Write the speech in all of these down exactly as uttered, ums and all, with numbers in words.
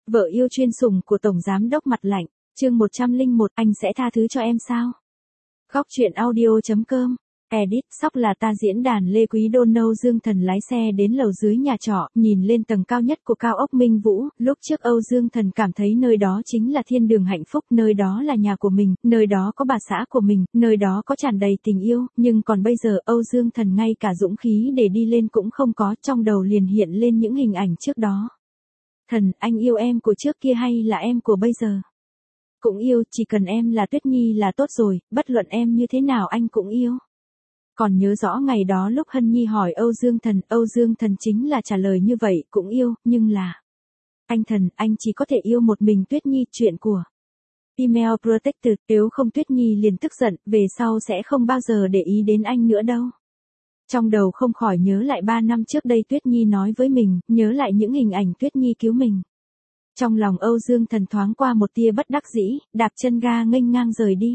Vợ yêu chuyên sủng của Tổng Giám đốc Mặt Lạnh, chương một trăm lẻ một, anh sẽ tha thứ cho em sao? Góc truyện audio chấm com, edit, sóc là ta diễn đàn Lê Quý Đôn. Âu Dương Thần lái xe đến lầu dưới nhà trọ, nhìn lên tầng cao nhất của cao ốc Minh Vũ. Lúc trước Âu Dương Thần cảm thấy nơi đó chính là thiên đường hạnh phúc, nơi đó là nhà của mình, nơi đó có bà xã của mình, nơi đó có tràn đầy tình yêu, nhưng còn bây giờ Âu Dương Thần ngay cả dũng khí để đi lên cũng không có, trong đầu liền hiện lên những hình ảnh trước đó. Thần, anh yêu em của trước kia hay là em của bây giờ? Cũng yêu, chỉ cần em là Tuyết Nhi là tốt rồi, bất luận em như thế nào anh cũng yêu. Còn nhớ rõ ngày đó lúc Hân Nhi hỏi Âu Dương Thần, Âu Dương Thần chính là trả lời như vậy, cũng yêu, nhưng là... Anh Thần, anh chỉ có thể yêu một mình Tuyết Nhi, chuyện của... Email Protected, nếu không Tuyết Nhi liền tức giận, về sau sẽ không bao giờ để ý đến anh nữa đâu. Trong đầu không khỏi nhớ lại ba năm trước đây Tuyết Nhi nói với mình, nhớ lại những hình ảnh Tuyết Nhi cứu mình. Trong lòng Âu Dương Thần thoáng qua một tia bất đắc dĩ, đạp chân ga nghênh ngang rời đi.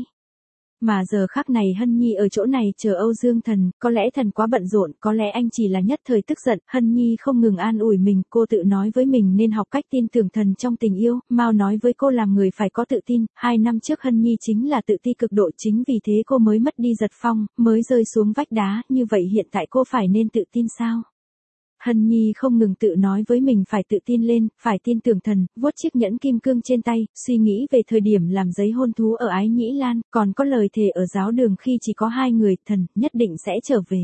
Mà giờ khắc này Hân Nhi ở chỗ này chờ Âu Dương Thần, có lẽ Thần quá bận rộn, có lẽ anh chỉ là nhất thời tức giận. Hân Nhi không ngừng an ủi mình, cô tự nói với mình nên học cách tin tưởng Thần trong tình yêu, mau nói với cô làm người phải có tự tin. Hai năm trước Hân Nhi chính là tự ti cực độ, chính vì thế cô mới mất đi Giật Phong, mới rơi xuống vách đá, như vậy hiện tại cô phải nên tự tin sao? Hân Nhi không ngừng tự nói với mình phải tự tin lên, phải tin tưởng Thần, vuốt chiếc nhẫn kim cương trên tay, suy nghĩ về thời điểm làm giấy hôn thú ở Ái Nhĩ Lan, còn có lời thề ở giáo đường khi chỉ có hai người, Thần nhất định sẽ trở về.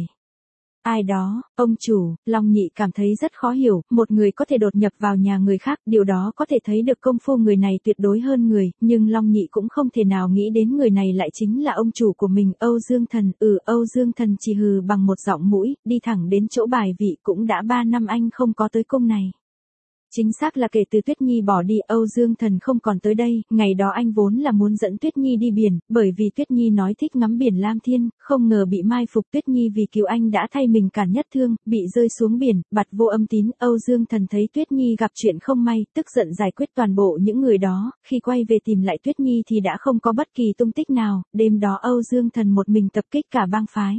Ai đó, ông chủ, Long Nhị cảm thấy rất khó hiểu, một người có thể đột nhập vào nhà người khác, điều đó có thể thấy được công phu người này tuyệt đối hơn người, nhưng Long Nhị cũng không thể nào nghĩ đến người này lại chính là ông chủ của mình, Âu Dương Thần. Ừ, Âu Dương Thần chỉ hừ bằng một giọng mũi, đi thẳng đến chỗ bài vị, cũng đã ba năm anh không có tới cung này. Chính xác là kể từ Tuyết Nhi bỏ đi, Âu Dương Thần không còn tới đây, ngày đó anh vốn là muốn dẫn Tuyết Nhi đi biển, bởi vì Tuyết Nhi nói thích ngắm biển Lam Thiên, không ngờ bị mai phục. Tuyết Nhi vì cứu anh đã thay mình cản nhất thương, bị rơi xuống biển, bặt vô âm tín. Âu Dương Thần thấy Tuyết Nhi gặp chuyện không may, tức giận giải quyết toàn bộ những người đó, khi quay về tìm lại Tuyết Nhi thì đã không có bất kỳ tung tích nào, đêm đó Âu Dương Thần một mình tập kích cả bang phái.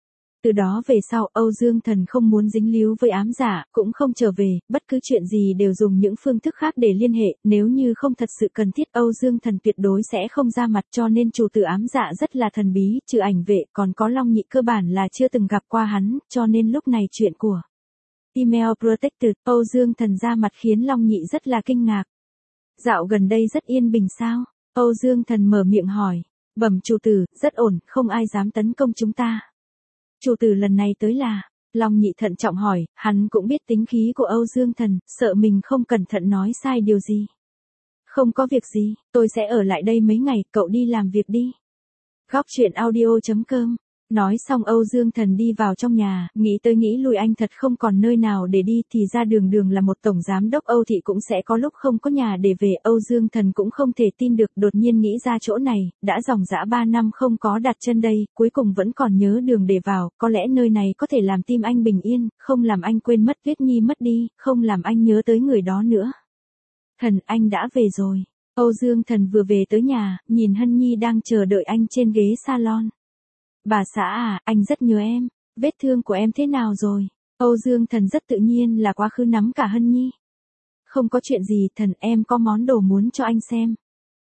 Từ đó về sau, Âu Dương Thần không muốn dính líu với ám giả, cũng không trở về, bất cứ chuyện gì đều dùng những phương thức khác để liên hệ, nếu như không thật sự cần thiết Âu Dương Thần tuyệt đối sẽ không ra mặt, cho nên chủ tử ám dạ rất là thần bí, trừ ảnh vệ, còn có Long Nhị cơ bản là chưa từng gặp qua hắn, cho nên lúc này chuyện của Email Protected, Âu Dương Thần ra mặt khiến Long Nhị rất là kinh ngạc. Dạo gần đây rất yên bình sao? Âu Dương Thần mở miệng hỏi. Bẩm chủ tử, rất ổn, không ai dám tấn công chúng ta. Chủ tử lần này tới là, Long Nhị thận trọng hỏi, hắn cũng biết tính khí của Âu Dương Thần, sợ mình không cẩn thận nói sai điều gì. Không có việc gì, tôi sẽ ở lại đây mấy ngày, cậu đi làm việc đi. Góc truyện audio chấm com. Nói xong Âu Dương Thần đi vào trong nhà, nghĩ tới nghĩ lui anh thật không còn nơi nào để đi, thì ra đường đường là một tổng giám đốc Âu thị cũng sẽ có lúc không có nhà để về. Âu Dương Thần cũng không thể tin được, đột nhiên nghĩ ra chỗ này, đã dòng dã ba năm không có đặt chân đây, cuối cùng vẫn còn nhớ đường để vào, có lẽ nơi này có thể làm tim anh bình yên, không làm anh quên mất Tuyết Nhi mất đi, không làm anh nhớ tới người đó nữa. Thần, anh đã về rồi. Âu Dương Thần vừa về tới nhà, nhìn Hân Nhi đang chờ đợi anh trên ghế salon. Bà xã à, anh rất nhớ em, vết thương của em thế nào rồi? Âu Dương Thần rất tự nhiên là quá khứ nắm cả Hân Nhi. Không có chuyện gì, Thần, em có món đồ muốn cho anh xem.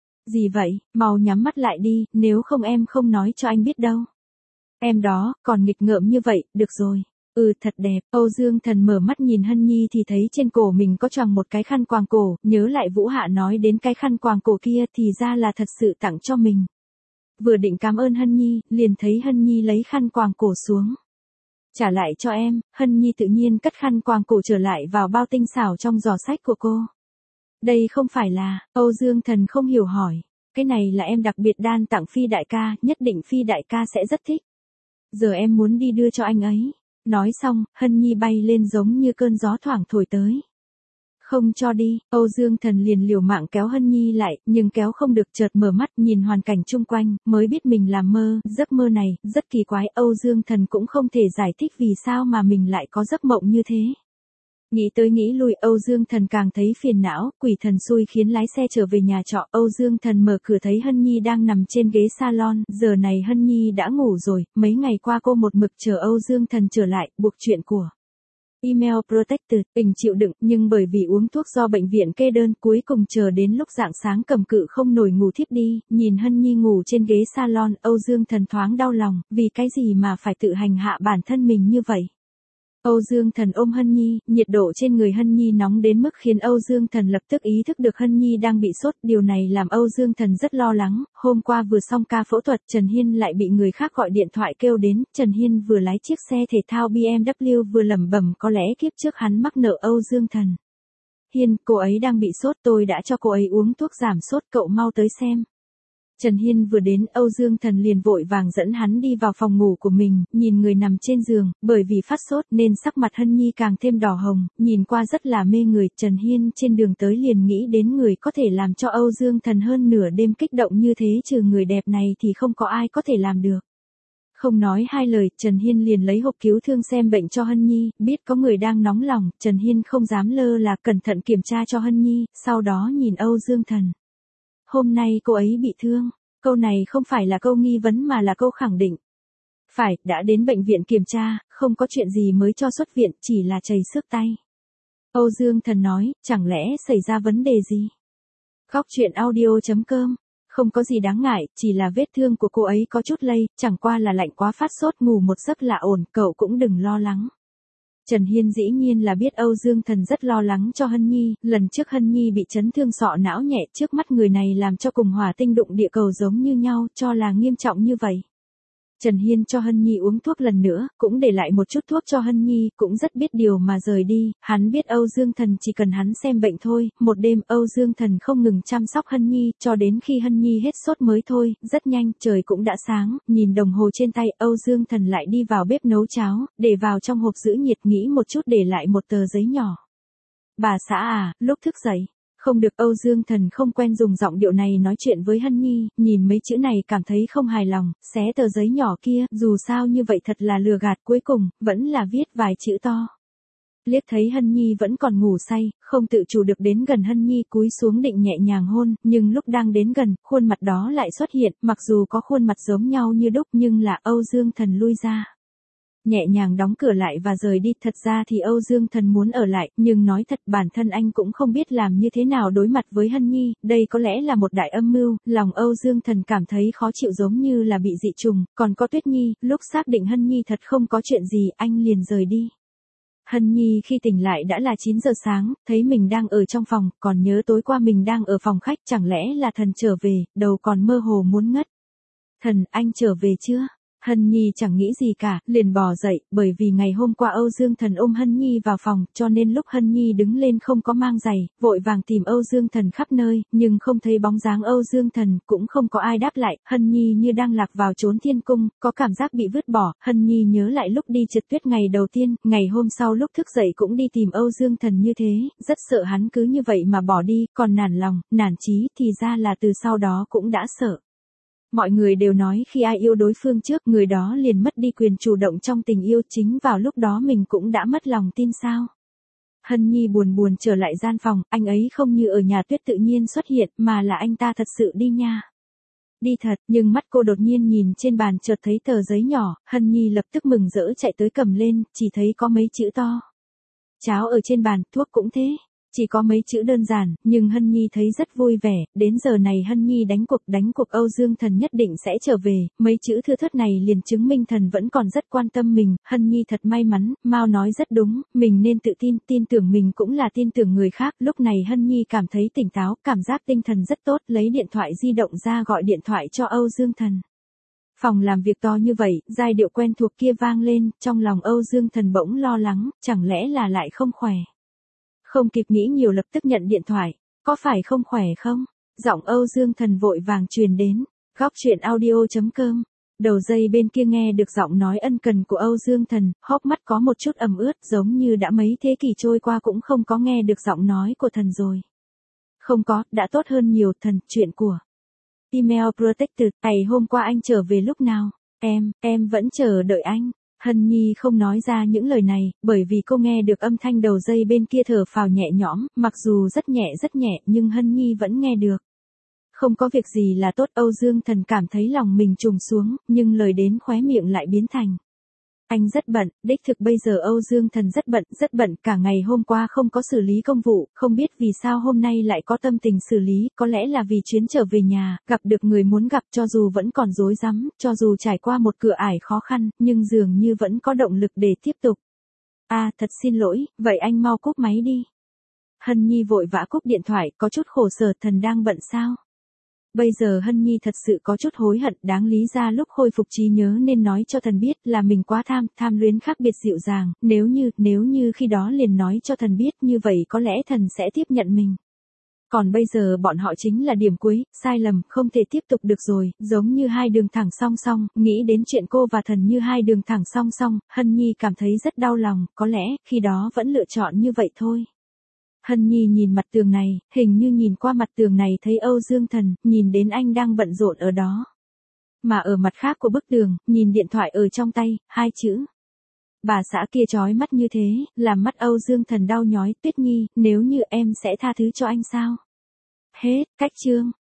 Gì vậy, mau nhắm mắt lại đi, nếu không em không nói cho anh biết đâu. Em đó, còn nghịch ngợm như vậy, được rồi. Ừ, thật đẹp. Âu Dương Thần mở mắt nhìn Hân Nhi thì thấy trên cổ mình có choàng một cái khăn quàng cổ, nhớ lại Vũ Hạ nói đến cái khăn quàng cổ kia thì ra là thật sự tặng cho mình. Vừa định cảm ơn Hân Nhi, liền thấy Hân Nhi lấy khăn quàng cổ xuống. Trả lại cho em. Hân Nhi tự nhiên cất khăn quàng cổ trở lại vào bao tinh xảo trong giỏ sách của cô. Đây không phải là, Âu Dương Thần không hiểu hỏi. Cái này là em đặc biệt đan tặng Phi đại ca, nhất định Phi đại ca sẽ rất thích. Giờ em muốn đi đưa cho anh ấy. Nói xong, Hân Nhi bay lên giống như cơn gió thoảng thổi tới. Không cho đi, Âu Dương Thần liền liều mạng kéo Hân Nhi lại, nhưng kéo không được, chợt mở mắt nhìn hoàn cảnh chung quanh, mới biết mình làm mơ, giấc mơ này, rất kỳ quái, Âu Dương Thần cũng không thể giải thích vì sao mà mình lại có giấc mộng như thế. Nghĩ tới nghĩ lui, Âu Dương Thần càng thấy phiền não, quỷ thần xui khiến lái xe trở về nhà trọ. Âu Dương Thần mở cửa thấy Hân Nhi đang nằm trên ghế salon, giờ này Hân Nhi đã ngủ rồi, mấy ngày qua cô một mực chờ Âu Dương Thần trở lại, buộc chuyện của Email Protected, Bình chịu đựng, nhưng bởi vì uống thuốc do bệnh viện kê đơn, cuối cùng chờ đến lúc rạng sáng cầm cự không nổi ngủ thiếp đi, nhìn Hân Nhi ngủ trên ghế salon, Âu Dương Thần thoáng đau lòng, vì cái gì mà phải tự hành hạ bản thân mình như vậy. Âu Dương Thần ôm Hân Nhi, nhiệt độ trên người Hân Nhi nóng đến mức khiến Âu Dương Thần lập tức ý thức được Hân Nhi đang bị sốt, điều này làm Âu Dương Thần rất lo lắng, hôm qua vừa xong ca phẫu thuật, Trần Hiên lại bị người khác gọi điện thoại kêu đến, Trần Hiên vừa lái chiếc xe thể thao bê em vê vừa lẩm bẩm có lẽ kiếp trước hắn mắc nợ Âu Dương Thần. Hiên, cô ấy đang bị sốt, tôi đã cho cô ấy uống thuốc giảm sốt, cậu mau tới xem. Trần Hiên vừa đến, Âu Dương Thần liền vội vàng dẫn hắn đi vào phòng ngủ của mình, nhìn người nằm trên giường, bởi vì phát sốt nên sắc mặt Hân Nhi càng thêm đỏ hồng, nhìn qua rất là mê người, Trần Hiên trên đường tới liền nghĩ đến người có thể làm cho Âu Dương Thần hơn nửa đêm kích động như thế, trừ người đẹp này thì không có ai có thể làm được. Không nói hai lời, Trần Hiên liền lấy hộp cứu thương xem bệnh cho Hân Nhi, biết có người đang nóng lòng, Trần Hiên không dám lơ là cẩn thận kiểm tra cho Hân Nhi, sau đó nhìn Âu Dương Thần. Hôm nay cô ấy bị thương, câu này không phải là câu nghi vấn mà là câu khẳng định. Phải, đã đến bệnh viện kiểm tra, không có chuyện gì mới cho xuất viện, chỉ là chảy xước tay. Âu Dương Thần nói, chẳng lẽ xảy ra vấn đề gì? Góc truyện audio chấm com, không có gì đáng ngại, chỉ là vết thương của cô ấy có chút lây, chẳng qua là lạnh quá phát sốt, ngủ một giấc là ổn, cậu cũng đừng lo lắng. Trần Hiên dĩ nhiên là biết Âu Dương Thần rất lo lắng cho Hân Nhi, lần trước Hân Nhi bị chấn thương sọ não nhẹ, trước mắt người này làm cho cùng hỏa tinh đụng địa cầu giống như nhau, cho là nghiêm trọng như vậy. Trần Hiên cho Hân Nhi uống thuốc lần nữa, cũng để lại một chút thuốc cho Hân Nhi, cũng rất biết điều mà rời đi, hắn biết Âu Dương Thần chỉ cần hắn xem bệnh thôi, một đêm Âu Dương Thần không ngừng chăm sóc Hân Nhi, cho đến khi Hân Nhi hết sốt mới thôi, rất nhanh, trời cũng đã sáng, nhìn đồng hồ trên tay, Âu Dương Thần lại đi vào bếp nấu cháo, để vào trong hộp giữ nhiệt, nghĩ một chút để lại một tờ giấy nhỏ. Bà xã à, lúc thức dậy. Không được, Âu Dương Thần không quen dùng giọng điệu này nói chuyện với Hân Nhi, nhìn mấy chữ này cảm thấy không hài lòng, xé tờ giấy nhỏ kia, dù sao như vậy thật là lừa gạt, cuối cùng, vẫn là viết vài chữ to. Liếc thấy Hân Nhi vẫn còn ngủ say, không tự chủ được đến gần Hân Nhi, cúi xuống định nhẹ nhàng hôn, nhưng lúc đang đến gần, khuôn mặt đó lại xuất hiện, mặc dù có khuôn mặt giống nhau như đúc nhưng là Âu Dương Thần lui ra. Nhẹ nhàng đóng cửa lại và rời đi, thật ra thì Âu Dương Thần muốn ở lại, nhưng nói thật bản thân anh cũng không biết làm như thế nào đối mặt với Hân Nhi, đây có lẽ là một đại âm mưu, lòng Âu Dương Thần cảm thấy khó chịu giống như là bị dị trùng, còn có Tuyết Nhi, lúc xác định Hân Nhi thật không có chuyện gì, anh liền rời đi. Hân Nhi khi tỉnh lại đã là chín giờ sáng, thấy mình đang ở trong phòng, còn nhớ tối qua mình đang ở phòng khách, chẳng lẽ là Thần trở về, đầu còn mơ hồ muốn ngất. Thần, anh trở về chưa? Hân Nhi chẳng nghĩ gì cả, liền bò dậy, bởi vì ngày hôm qua Âu Dương Thần ôm Hân Nhi vào phòng, cho nên lúc Hân Nhi đứng lên không có mang giày, vội vàng tìm Âu Dương Thần khắp nơi, nhưng không thấy bóng dáng Âu Dương Thần, cũng không có ai đáp lại, Hân Nhi như đang lạc vào chốn thiên cung, có cảm giác bị vứt bỏ, Hân Nhi nhớ lại lúc đi trượt tuyết ngày đầu tiên, ngày hôm sau lúc thức dậy cũng đi tìm Âu Dương Thần như thế, rất sợ hắn cứ như vậy mà bỏ đi, còn nản lòng, nản chí, thì ra là từ sau đó cũng đã sợ. Mọi người đều nói khi ai yêu đối phương trước, người đó liền mất đi quyền chủ động trong tình yêu, chính vào lúc đó mình cũng đã mất lòng tin sao. Hân Nhi buồn buồn trở lại gian phòng, anh ấy không như ở nhà tuyết tự nhiên xuất hiện, mà là anh ta thật sự đi nha. Đi thật, nhưng mắt cô đột nhiên nhìn trên bàn chợt thấy tờ giấy nhỏ, Hân Nhi lập tức mừng rỡ chạy tới cầm lên, chỉ thấy có mấy chữ to. Cháo ở trên bàn, thuốc cũng thế. Chỉ có mấy chữ đơn giản, nhưng Hân Nhi thấy rất vui vẻ, đến giờ này Hân Nhi đánh cuộc, đánh cuộc Âu Dương Thần nhất định sẽ trở về, mấy chữ thưa thớt này liền chứng minh Thần vẫn còn rất quan tâm mình, Hân Nhi thật may mắn, Mao nói rất đúng, mình nên tự tin, tin tưởng mình cũng là tin tưởng người khác, lúc này Hân Nhi cảm thấy tỉnh táo, cảm giác tinh thần rất tốt, lấy điện thoại di động ra gọi điện thoại cho Âu Dương Thần. Phòng làm việc to như vậy, giai điệu quen thuộc kia vang lên, trong lòng Âu Dương Thần bỗng lo lắng, chẳng lẽ là lại không khỏe. Không kịp nghĩ nhiều lập tức nhận điện thoại, có phải không khỏe không? Giọng Âu Dương Thần vội vàng truyền đến, góc truyện audio chấm com. Đầu dây bên kia nghe được giọng nói ân cần của Âu Dương Thần, hốc mắt có một chút ẩm ướt giống như đã mấy thế kỷ trôi qua cũng không có nghe được giọng nói của Thần rồi. Không có, đã tốt hơn nhiều, Thần, chuyện của Email Protected, ngày hôm qua anh trở về lúc nào? Em, em vẫn chờ đợi anh. Hân Nhi không nói ra những lời này, bởi vì cô nghe được âm thanh đầu dây bên kia thở phào nhẹ nhõm, mặc dù rất nhẹ rất nhẹ nhưng Hân Nhi vẫn nghe được. Không có việc gì là tốt, Âu Dương Thần cảm thấy lòng mình trùng xuống, nhưng lời đến khóe miệng lại biến thành. Anh rất bận, đích thực bây giờ Âu Dương Thần rất bận, rất bận, cả ngày hôm qua không có xử lý công vụ, không biết vì sao hôm nay lại có tâm tình xử lý, có lẽ là vì chuyến trở về nhà, gặp được người muốn gặp, cho dù vẫn còn rối rắm, cho dù trải qua một cửa ải khó khăn, nhưng dường như vẫn có động lực để tiếp tục. À, thật xin lỗi, vậy anh mau cúp máy đi. Hân Nhi vội vã cúp điện thoại, có chút khổ sở, Thần đang bận sao? Bây giờ Hân Nhi thật sự có chút hối hận, đáng lý ra lúc khôi phục trí nhớ nên nói cho Thần biết là mình quá tham, tham luyến khác biệt dịu dàng, nếu như, nếu như khi đó liền nói cho Thần biết như vậy có lẽ Thần sẽ tiếp nhận mình. Còn bây giờ bọn họ chính là điểm cuối, sai lầm, không thể tiếp tục được rồi, giống như hai đường thẳng song song, nghĩ đến chuyện cô và Thần như hai đường thẳng song song, Hân Nhi cảm thấy rất đau lòng, có lẽ, khi đó vẫn lựa chọn như vậy thôi. Hân Nhi nhìn mặt tường này, hình như nhìn qua mặt tường này thấy Âu Dương Thần, nhìn đến anh đang bận rộn ở đó. Mà ở mặt khác của bức tường, nhìn điện thoại ở trong tay, hai chữ. Bà xã kia chói mắt như thế, làm mắt Âu Dương Thần đau nhói. Tuyết Nhi, nếu như em sẽ tha thứ cho anh sao? Hết, cách chương.